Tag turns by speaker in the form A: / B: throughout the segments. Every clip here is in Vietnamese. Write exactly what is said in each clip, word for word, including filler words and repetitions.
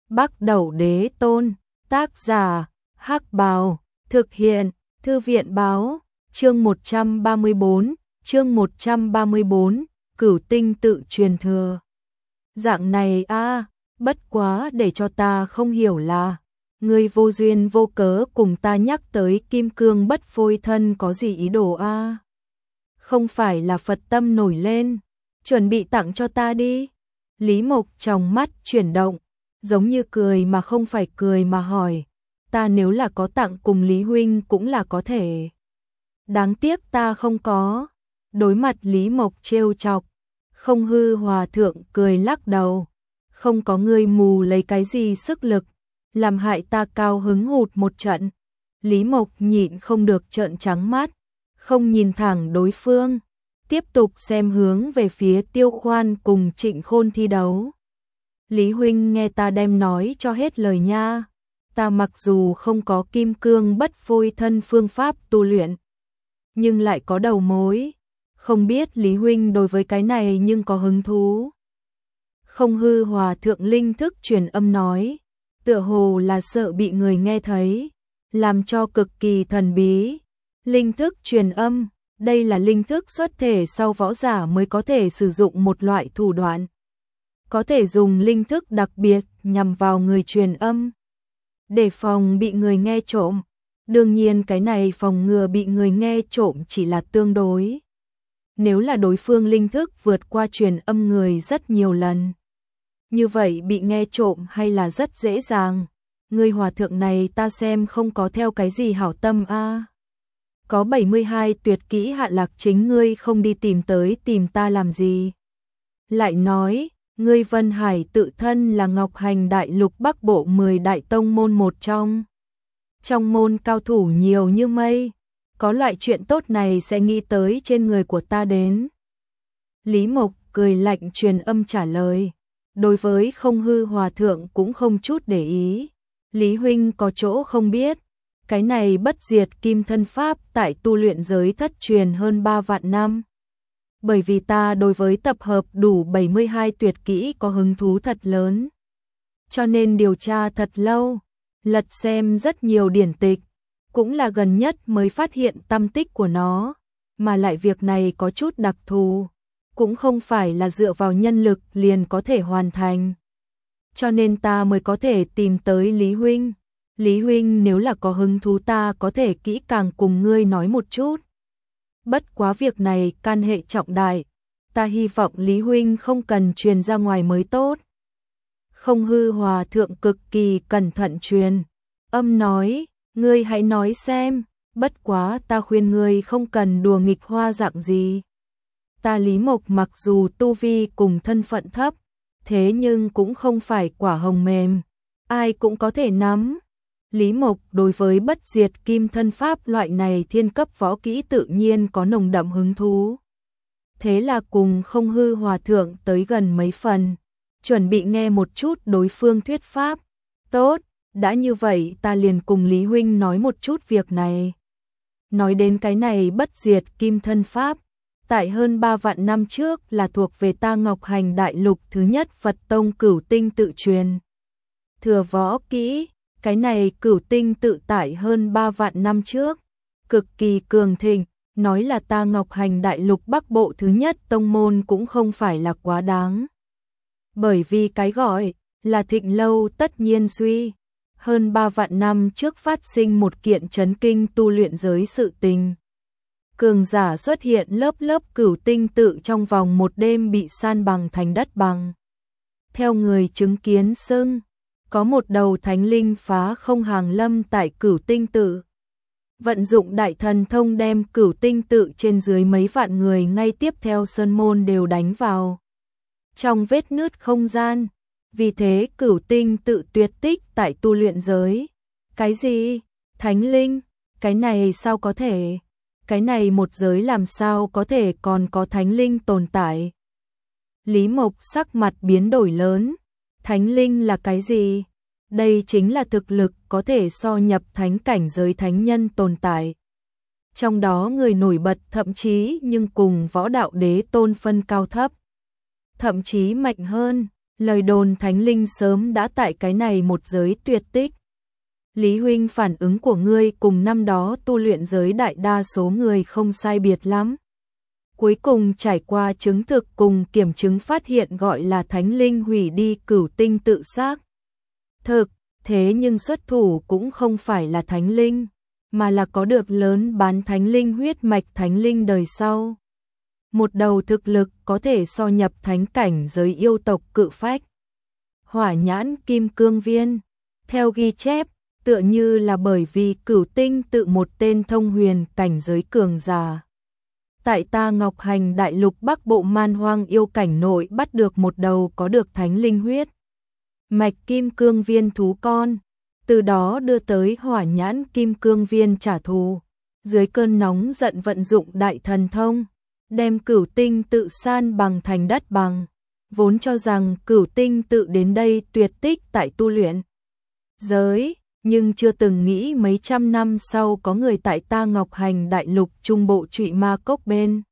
A: Bắc Đẩu Đế Tôn, tác giả, Hắc Bào, thực hiện, Thư viện báo, chương một trăm ba mươi bốn, chương một trăm ba mươi bốn, Cửu Tinh tự truyền thừa. Dạng này a, à, bất quá để cho ta không hiểu là, ngươi vô duyên vô cớ cùng ta nhắc tới kim cương bất phôi thân có gì ý đồ a? À? Không phải là Phật tâm nổi lên, chuẩn bị tặng cho ta đi. Lý Mộc trong mắt chuyển động, giống như cười mà không phải cười mà hỏi, ta nếu là có tặng cùng Lý huynh cũng là có thể. Đáng tiếc ta không có. Đối mặt Lý Mộc trêu chọc, Không Hư Hòa thượng cười lắc đầu, không có ngươi mù lấy cái gì sức lực, làm hại ta cao hứng hụt một trận. Lý Mộc nhịn không được trợn trắng mắt, không nhìn thẳng đối phương, tiếp tục xem hướng về phía Tiêu Khoan cùng Trịnh Khôn thi đấu. Lý huynh nghe ta đem nói cho hết lời nha, ta mặc dù không có kim cương bất phôi thân phương pháp tu luyện, nhưng lại có đầu mối, không biết Lý huynh đối với cái này nhưng có hứng thú. Không Hư Hòa thượng linh thức truyền âm nói, tựa hồ là sợ bị người nghe thấy, làm cho cực kỳ thần bí. Linh thức truyền âm, đây là linh thức xuất thể sau võ giả mới có thể sử dụng một loại thủ đoạn. Có thể dùng linh thức đặc biệt nhằm vào người truyền âm, để phòng bị người nghe trộm. Đương nhiên cái này phòng ngừa bị người nghe trộm chỉ là tương đối. Nếu là đối phương linh thức vượt qua truyền âm người rất nhiều lần, như vậy bị nghe trộm hay là rất dễ dàng. Người hòa thượng này ta xem không có theo cái gì hảo tâm a. À. Có bảy mươi hai tuyệt kỹ hạ lạc chính ngươi không đi tìm tới tìm ta làm gì? Lại nói, ngươi Vân Hải tự thân là Ngọc Hành Đại Lục Bắc Bộ mười đại tông môn một trong. Trong môn cao thủ nhiều như mây, có loại chuyện tốt này sẽ nghĩ tới trên người của ta đến. Lý Mộc cười lạnh truyền âm trả lời, đối với Không Hư Hòa thượng cũng không chút để ý. Lý huynh có chỗ không biết, cái này bất diệt kim thân pháp tại tu luyện giới thất truyền hơn ba vạn năm. Bởi vì ta đối với tập hợp đủ bảy mươi hai tuyệt kỹ có hứng thú thật lớn, cho nên điều tra thật lâu, lật xem rất nhiều điển tịch, cũng là gần nhất mới phát hiện tâm tích của nó, mà lại việc này có chút đặc thù, cũng không phải là dựa vào nhân lực liền có thể hoàn thành. Cho nên ta mới có thể tìm tới Lý huynh. Lý huynh nếu là có hứng thú ta có thể kỹ càng cùng ngươi nói một chút. Bất quá việc này can hệ trọng đại, ta hy vọng Lý huynh không cần truyền ra ngoài mới tốt. Không Hư Hòa thượng cực kỳ cẩn thận truyền âm nói, ngươi hãy nói xem, bất quá ta khuyên ngươi không cần đùa nghịch hoa dạng gì. Ta Lý Mộc mặc dù tu vi cùng thân phận thấp, thế nhưng cũng không phải quả hồng mềm, ai cũng có thể nắm. Lý Mộc đối với bất diệt kim thân pháp loại này thiên cấp võ kỹ tự nhiên có nồng đậm hứng thú. Thế là cùng Không Hư Hòa thượng tới gần mấy phần, chuẩn bị nghe một chút đối phương thuyết pháp. Tốt, đã như vậy ta liền cùng Lý huynh nói một chút việc này. Nói đến cái này bất diệt kim thân pháp, tại hơn ba vạn năm trước là thuộc về ta Ngọc Hành Đại Lục thứ nhất Phật Tông Cửu Tinh tự truyền thừa võ kỹ. Cái này Cửu Tinh tự tại hơn ba vạn năm trước, cực kỳ cường thịnh, nói là ta Ngọc Hành Đại Lục Bắc Bộ thứ nhất tông môn cũng không phải là quá đáng. Bởi vì cái gọi là thịnh lâu tất nhiên suy, hơn ba vạn năm trước phát sinh một kiện chấn kinh tu luyện giới sự tình. Cường giả xuất hiện lớp lớp Cửu Tinh tự trong vòng một đêm bị san bằng thành đất bằng. Theo người chứng kiến xưng, có một đầu thánh linh phá không hàng lâm tại Cửu Tinh tự. Vận dụng đại thần thông đem Cửu Tinh tự trên dưới mấy vạn người ngay tiếp theo sơn môn đều đánh vào trong vết nứt không gian. Vì thế Cửu Tinh tự tuyệt tích tại tu luyện giới. Cái gì? Thánh linh? Cái này sao có thể? Cái này một giới làm sao có thể còn có thánh linh tồn tại? Lý Mộc sắc mặt biến đổi lớn. Thánh linh là cái gì? Đây chính là thực lực có thể so nhập thánh cảnh giới thánh nhân tồn tại. Trong đó người nổi bật thậm chí nhưng cùng võ đạo đế tôn phân cao thấp. Thậm chí mạnh hơn Lời đồn thánh linh sớm đã tại cái này một giới tuyệt tích. Lý huynh, phản ứng của ngươi cùng năm đó tu luyện giới đại đa số người không sai biệt lắm. Cuối cùng trải qua chứng thực cùng kiểm chứng phát hiện gọi là thánh linh hủy đi cửu tinh tự xác. Thực, thế nhưng xuất thủ cũng không phải là thánh linh, mà là có được lớn bán thánh linh huyết mạch thánh linh đời sau. Một đầu thực lực có thể so nhập thánh cảnh giới yêu tộc cự phách. Hỏa nhãn kim cương viên. Theo ghi chép, tựa như là bởi vì cửu tinh tự một tên thông huyền cảnh giới cường giả. Tại ta Ngọc Hành đại lục Bắc Bộ man hoang yêu cảnh nội bắt được một đầu có được thánh linh huyết mạch kim cương viên thú con, từ đó đưa tới hỏa nhãn kim cương viên trả thù. Dưới cơn nóng giận vận dụng đại thần thông, đem cửu tinh tự san bằng thành đất bằng. Vốn cho rằng cửu tinh tự đến đây tuyệt tích tại tu luyện giới, nhưng chưa từng nghĩ mấy trăm năm sau có người tại ta Ngọc Hành đại lục trung bộ Trụy Ma Cốc bên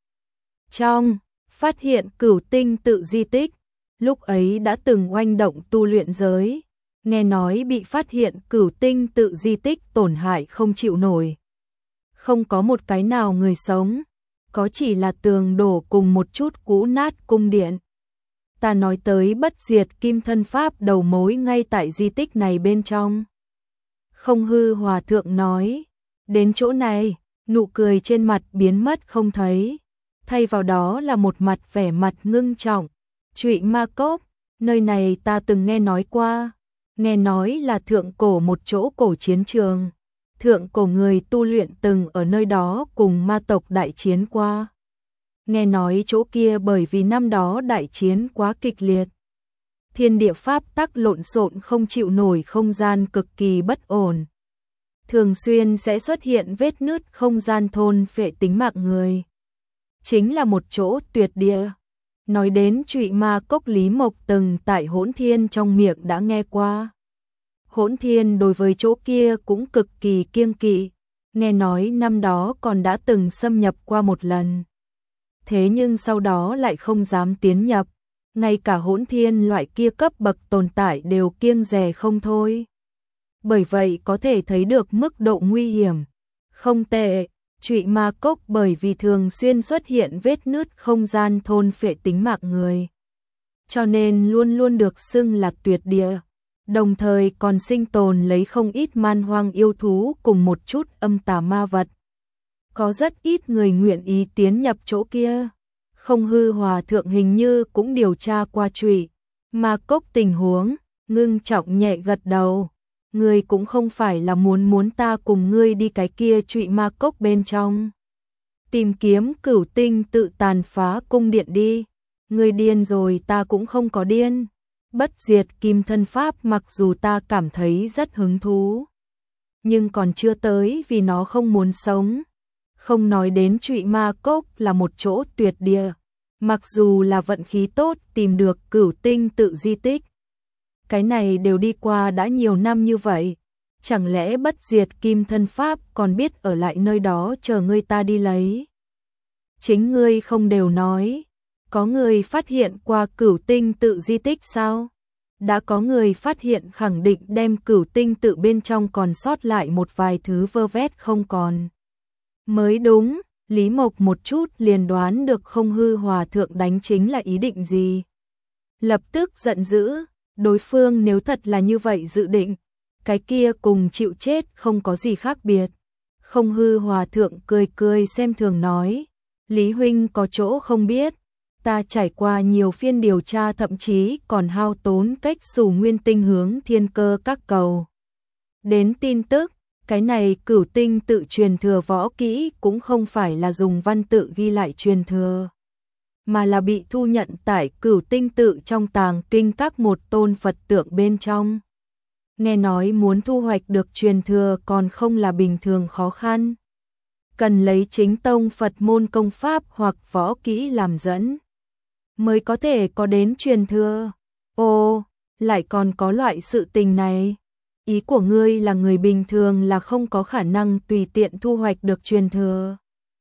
A: trong phát hiện cửu tinh tự di tích. Lúc ấy đã từng oanh động tu luyện giới, nghe nói bị phát hiện cửu tinh tự di tích tổn hại không chịu nổi. Không có một cái nào người sống, có chỉ là tường đổ cùng một chút cũ nát cung điện. Ta nói tới bất diệt kim thân pháp đầu mối ngay tại di tích này bên trong. Không hư hòa thượng nói, đến chỗ này, nụ cười trên mặt biến mất không thấy, thay vào đó là một mặt vẻ mặt ngưng trọng. Trụy Ma Cốc, nơi này ta từng nghe nói qua, nghe nói là thượng cổ một chỗ cổ chiến trường. Thượng cổ người tu luyện từng ở nơi đó cùng ma tộc đại chiến qua. Nghe nói chỗ kia bởi vì năm đó đại chiến quá kịch liệt, thiên địa pháp tắc lộn xộn không chịu nổi, không gian cực kỳ bất ổn. Thường xuyên sẽ xuất hiện vết nứt không gian thôn phệ tính mạng người. Chính là một chỗ tuyệt địa. Nói đến Trụy Ma Cốc, Lý Mộc từng tại Hỗn Thiên trong miệng đã nghe qua. Hỗn Thiên đối với chỗ kia cũng cực kỳ kiêng kỵ, nghe nói năm đó còn đã từng xâm nhập qua một lần. Thế nhưng sau đó lại không dám tiến nhập, ngay cả Hỗn Thiên loại kia cấp bậc tồn tại đều kiêng dè không thôi. Bởi vậy có thể thấy được mức độ nguy hiểm. Không tệ, Trụy Ma Cốc bởi vì thường xuyên xuất hiện vết nứt không gian thôn phệ tính mạng người, cho nên luôn luôn được xưng là tuyệt địa. Đồng thời còn sinh tồn lấy không ít man hoang yêu thú cùng một chút âm tà ma vật. Có rất ít người nguyện ý tiến nhập chỗ kia. Không hư hòa thượng hình như cũng điều tra qua Trụy Ma Cốc tình huống, ngưng trọng nhẹ gật đầu. Ngươi cũng không phải là muốn muốn ta cùng ngươi đi cái kia Trụy Ma Cốc bên trong tìm kiếm cửu tinh tự tàn phá cung điện đi. Ngươi điên rồi, ta cũng không có điên. Bất diệt kim thân pháp mặc dù ta cảm thấy rất hứng thú, nhưng còn chưa tới vì nó không muốn sống. Không nói đến Trụy Ma Cốc là một chỗ tuyệt địa, mặc dù là vận khí tốt tìm được cửu tinh tự di tích, cái này đều đi qua đã nhiều năm như vậy, chẳng lẽ bất diệt kim thân pháp còn biết ở lại nơi đó chờ ngươi ta đi lấy? Chính ngươi không đều nói, có người phát hiện qua cửu tinh tự di tích sao? Đã có người phát hiện khẳng định đem cửu tinh tự bên trong còn sót lại một vài thứ vơ vét không còn. Mới đúng, Lý Mộc một chút liền đoán được không hư hòa thượng đánh chính là ý định gì. Lập tức giận dữ, đối phương nếu thật là như vậy dự định, cái kia cùng chịu chết không có gì khác biệt. Không hư hòa thượng cười cười xem thường nói, Lý huynh có chỗ không biết, ta trải qua nhiều phiên điều tra, thậm chí còn hao tốn cách xù nguyên tinh hướng thiên cơ các cầu đến tin tức. Cái này cửu tinh tự truyền thừa võ kỹ cũng không phải là dùng văn tự ghi lại truyền thừa, mà là bị thu nhận tại cửu tinh tự trong tàng kinh các một tôn Phật tượng bên trong. Nghe nói muốn thu hoạch được truyền thừa còn không là bình thường khó khăn, cần lấy chính tông Phật môn công pháp hoặc võ kỹ làm dẫn mới có thể có đến truyền thừa. Ồ, lại còn có loại sự tình này. Ý của ngươi là người bình thường là không có khả năng tùy tiện thu hoạch được truyền thừa.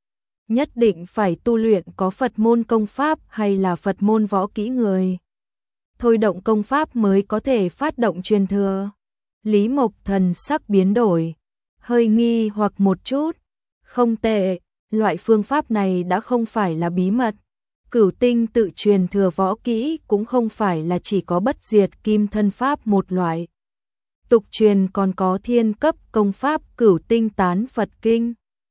A: Nhất định phải tu luyện có Phật môn công pháp hay là Phật môn võ kỹ người thôi động công pháp mới có thể phát động truyền thừa. Lý Mộc thần sắc biến đổi, hơi nghi hoặc một chút. Không tệ, loại phương pháp này đã không phải là bí mật. Cửu tinh tự truyền thừa võ kỹ cũng không phải là chỉ có bất diệt kim thân pháp một loại. Tục truyền còn có thiên cấp công pháp cửu tinh tán Phật kinh.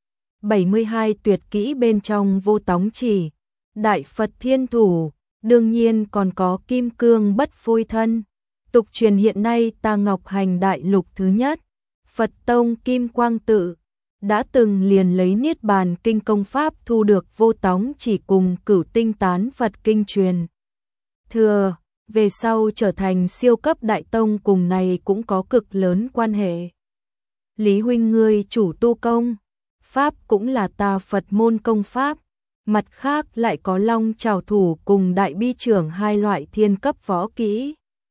A: bảy mươi hai tuyệt kỹ bên trong vô tóng chỉ, đại Phật thiên thủ, đương nhiên còn có kim cương bất phôi thân. Tục truyền hiện nay ta Ngọc Hành đại lục thứ nhất, Phật tông Kim Quang tự, đã từng liền lấy Niết Bàn kinh công pháp thu được vô tóng chỉ cùng cửu tinh tán Phật kinh truyền thừa, về sau trở thành siêu cấp đại tông cùng này cũng có cực lớn quan hệ. Lý huynh ngươi chủ tu công pháp cũng là ta Phật môn công pháp, mặt khác lại có long trảo thủ cùng đại bi trưởng hai loại thiên cấp võ kỹ.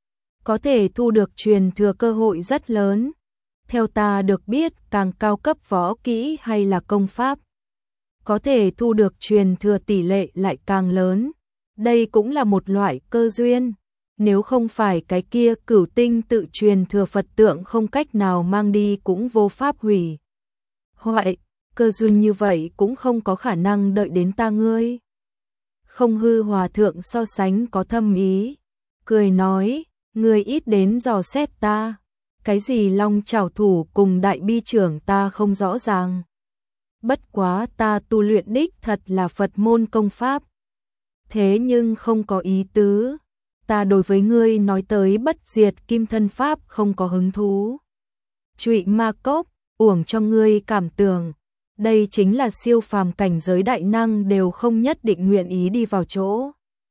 A: Có thể thu được truyền thừa cơ hội rất lớn. Theo ta được biết, càng cao cấp võ kỹ hay là công pháp, có thể thu được truyền thừa tỷ lệ lại càng lớn. Đây cũng là một loại cơ duyên. Nếu không phải cái kia cửu tinh tự truyền thừa Phật tượng không cách nào mang đi cũng vô pháp hủy hoại, cơ duyên như vậy cũng không có khả năng đợi đến ta ngươi. Không hư hòa thượng so sánh có thâm ý, cười nói, ngươi ít đến dò xét ta. Cái gì long trảo thủ cùng đại bi trưởng ta không rõ ràng. Bất quá ta tu luyện đích thật là Phật môn công pháp. Thế nhưng không có ý tứ. Ta đối với ngươi nói tới bất diệt kim thân pháp không có hứng thú. Trụy ma cốc, uổng cho ngươi cảm tưởng. Đây chính là siêu phàm cảnh giới đại năng đều không nhất định nguyện ý đi vào chỗ.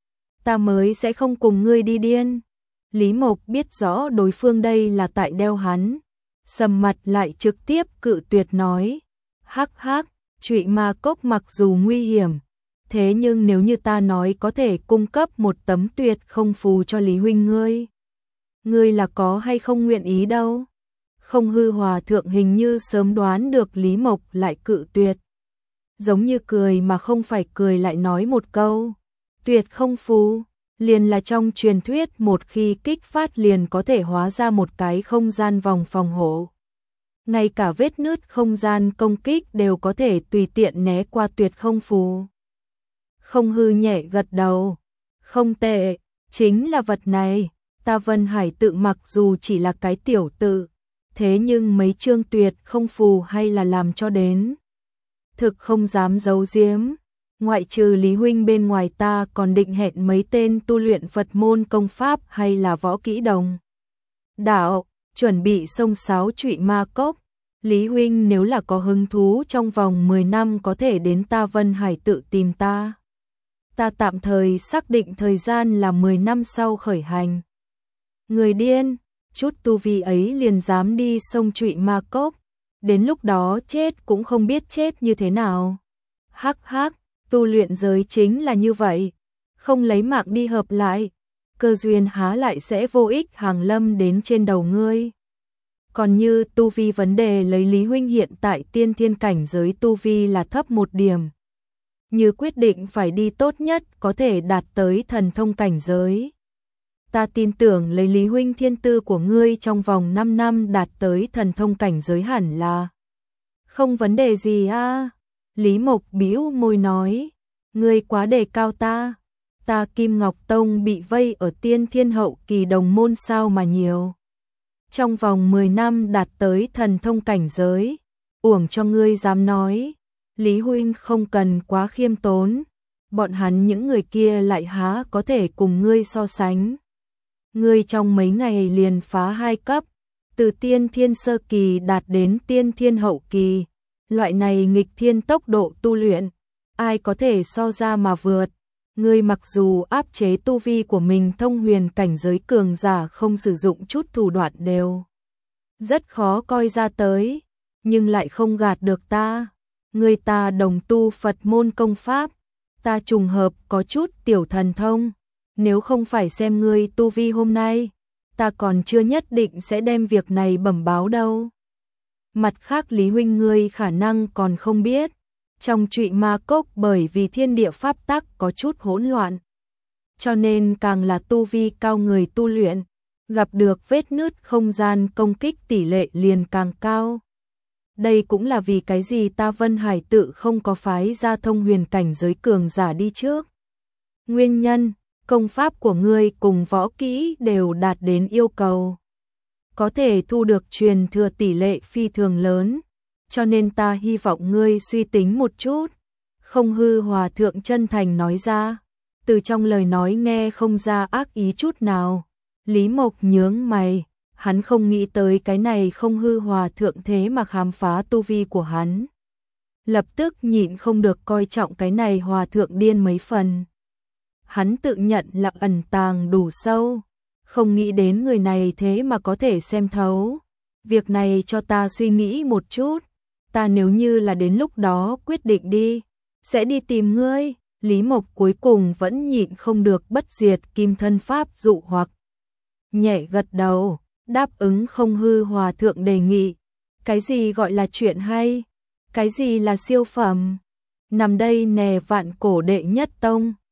A: Ta mới sẽ không cùng ngươi đi điên. Lý Mộc biết rõ đối phương đây là tại đeo hắn, sầm mặt lại trực tiếp cự tuyệt nói, hắc hắc, trụy ma cốc mặc dù nguy hiểm, thế nhưng nếu như ta nói có thể cung cấp một tấm tuyệt không phù cho Lý huynh ngươi, ngươi là có hay không nguyện ý đâu. Không hư hòa thượng hình như sớm đoán được Lý Mộc lại cự tuyệt, giống như cười mà không phải cười lại nói một câu, tuyệt không phù. Liền là trong truyền thuyết một khi kích phát liền có thể hóa ra một cái không gian vòng phòng hộ. Ngay cả vết nứt không gian công kích đều có thể tùy tiện né qua tuyệt không phù. Không hư nhẹ gật đầu. Không tệ, chính là vật này. Ta Vân Hải tự mặc dù chỉ là cái tiểu tự, thế nhưng mấy chương tuyệt không phù hay là làm cho đến. Thực không dám giấu giếm. Ngoại trừ Lý huynh bên ngoài ta còn định hẹn mấy tên tu luyện Phật môn công pháp hay là võ kỹ đồng đạo, chuẩn bị xông xáo trụy ma cốc. Lý huynh nếu là có hứng thú trong vòng mười năm có thể đến ta Vân Hải tự tìm ta. Ta tạm thời xác định thời gian là mười năm sau khởi hành. Người điên, chút tu vi ấy liền dám đi xông trụy ma cốc, đến lúc đó chết cũng không biết chết như thế nào. Hắc hắc. Tu luyện giới chính là như vậy, không lấy mạng đi hợp lại, cơ duyên há lại sẽ vô ích hàng lâm đến trên đầu ngươi. Còn như tu vi vấn đề lấy Lý huynh hiện tại tiên thiên cảnh giới tu vi là thấp một điểm. Như quyết định phải đi tốt nhất có thể đạt tới thần thông cảnh giới. Ta tin tưởng lấy Lý huynh thiên tư của ngươi trong vòng năm năm đạt tới thần thông cảnh giới hẳn là không vấn đề gì a. À? Lý Mộc bĩu môi nói, ngươi quá đề cao ta, ta Kim Ngọc Tông bị vây ở tiên thiên hậu kỳ đồng môn sao mà nhiều. Trong vòng mười năm đạt tới thần thông cảnh giới, uổng cho ngươi dám nói. Lý huynh không cần quá khiêm tốn, bọn hắn những người kia lại há có thể cùng ngươi so sánh. Ngươi trong mấy ngày liền phá hai cấp, từ tiên thiên sơ kỳ đạt đến tiên thiên hậu kỳ. Loại này nghịch thiên tốc độ tu luyện, ai có thể so ra mà vượt. Ngươi mặc dù áp chế tu vi của mình thông huyền cảnh giới cường giả không sử dụng chút thủ đoạn đều rất khó coi ra tới, nhưng lại không gạt được ta. Ngươi ta đồng tu Phật môn công pháp, ta trùng hợp có chút tiểu thần thông, nếu không phải xem ngươi tu vi hôm nay, ta còn chưa nhất định sẽ đem việc này bẩm báo đâu. Mặt khác Lý huynh ngươi khả năng còn không biết, trong trụy ma cốc bởi vì thiên địa pháp tắc có chút hỗn loạn, cho nên càng là tu vi cao người tu luyện, gặp được vết nứt không gian công kích tỷ lệ liền càng cao. Đây cũng là vì cái gì ta Vân Hải tự không có phái ra thông huyền cảnh giới cường giả đi trước. Nguyên nhân, công pháp của ngươi cùng võ kỹ đều đạt đến yêu cầu. Có thể thu được truyền thừa tỷ lệ phi thường lớn, cho nên ta hy vọng ngươi suy tính một chút. Không Hư Hòa Thượng chân thành nói ra, từ trong lời nói nghe không ra ác ý chút nào. Lý Mộc nhướng mày, hắn không nghĩ tới cái này Không Hư Hòa Thượng thế mà khám phá tu vi của hắn. Lập tức nhịn không được coi trọng cái này Hòa Thượng điên mấy phần. Hắn tự nhận là ẩn tàng đủ sâu, không nghĩ đến người này thế mà có thể xem thấu. Việc này cho ta suy nghĩ một chút, ta nếu như là đến lúc đó quyết định đi, sẽ đi tìm ngươi. Lý Mộc cuối cùng vẫn nhịn không được bất diệt kim thân pháp dụ hoặc. Nhẹ gật đầu, đáp ứng Không Hư Hòa Thượng đề nghị. Cái gì gọi là chuyện hay? Cái gì là siêu phẩm? Nằm đây nè vạn cổ đệ nhất tông.